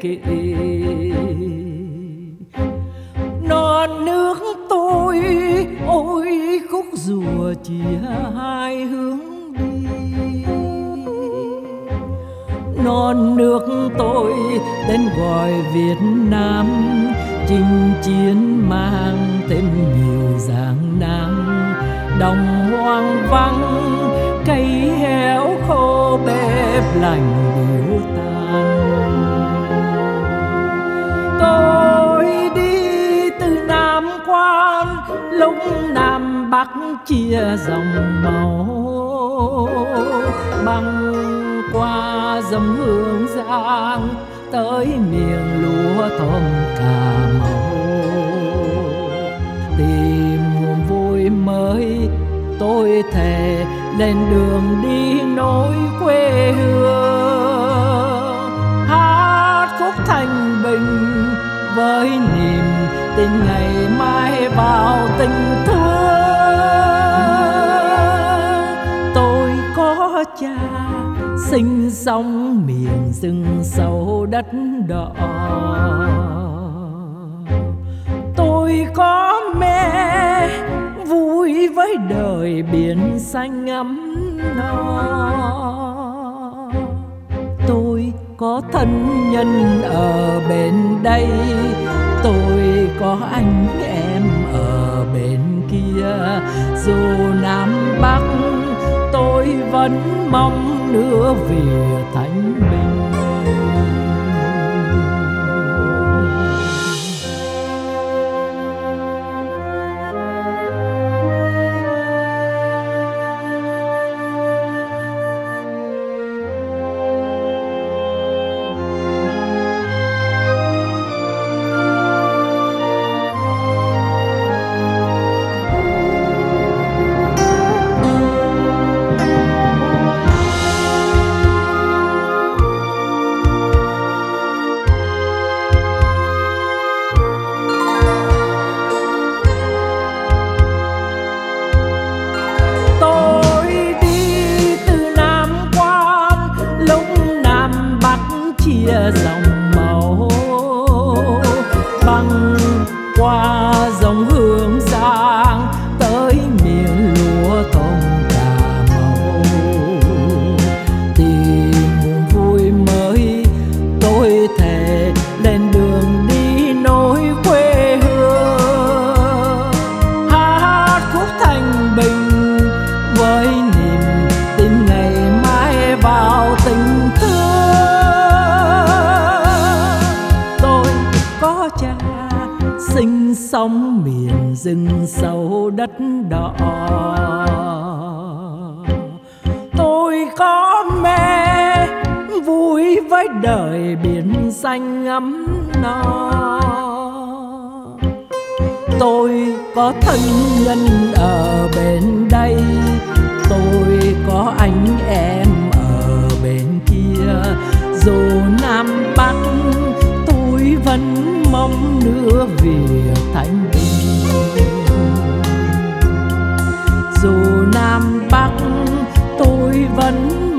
kể. Non nước tôi ôi khúc rùa chia hai hướng đi. Non nước tôi tên gọi Việt Nam, chinh chiến mang thêm nhiều giang nam. Đồng hoang vắng cây héo khô, bếp lạnh điếu tàn. Tôi đi từ Nam Quan, lúc Nam Bắc chia dòng máu. Băng qua dòng Hương Giang, tới miền lúa thơm Cà Mau. Tìm nguồn vui mới, tôi thề lên đường đi nối quê hương. Hát khúc thanh bình với niềm tin ngày mai vào tình thương. Tôi có cha sinh sống miền rừng sâu đất đỏ. Tôi có mẹ vui với đời biển xanh ấm no. Tôi có thân nhân ở bên đây, tôi có anh em ở bên kia. Dù Nam Bắc tôi vẫn mong nước Việt thanh bình. Dòng máu băng qua dòng Hương Giang, tới miền lúa thơm Cà Mau. Tìm nguồn vui mới, tôi thề lên đường đi nối quê hương. Hát khúc thanh bình với niềm tin ngày mai vào tình thương. Cha sinh sống miền rừng sâu đất đỏ. Tôi có mẹ vui với đời biển xanh ấm no. Tôi có thân nhân ở bên đây, tôi có anh em ở bên kia. Dù Nam Bắc tôi vẫn mong nước Việt thanh bình. Dù Nam Bắc tôi vẫn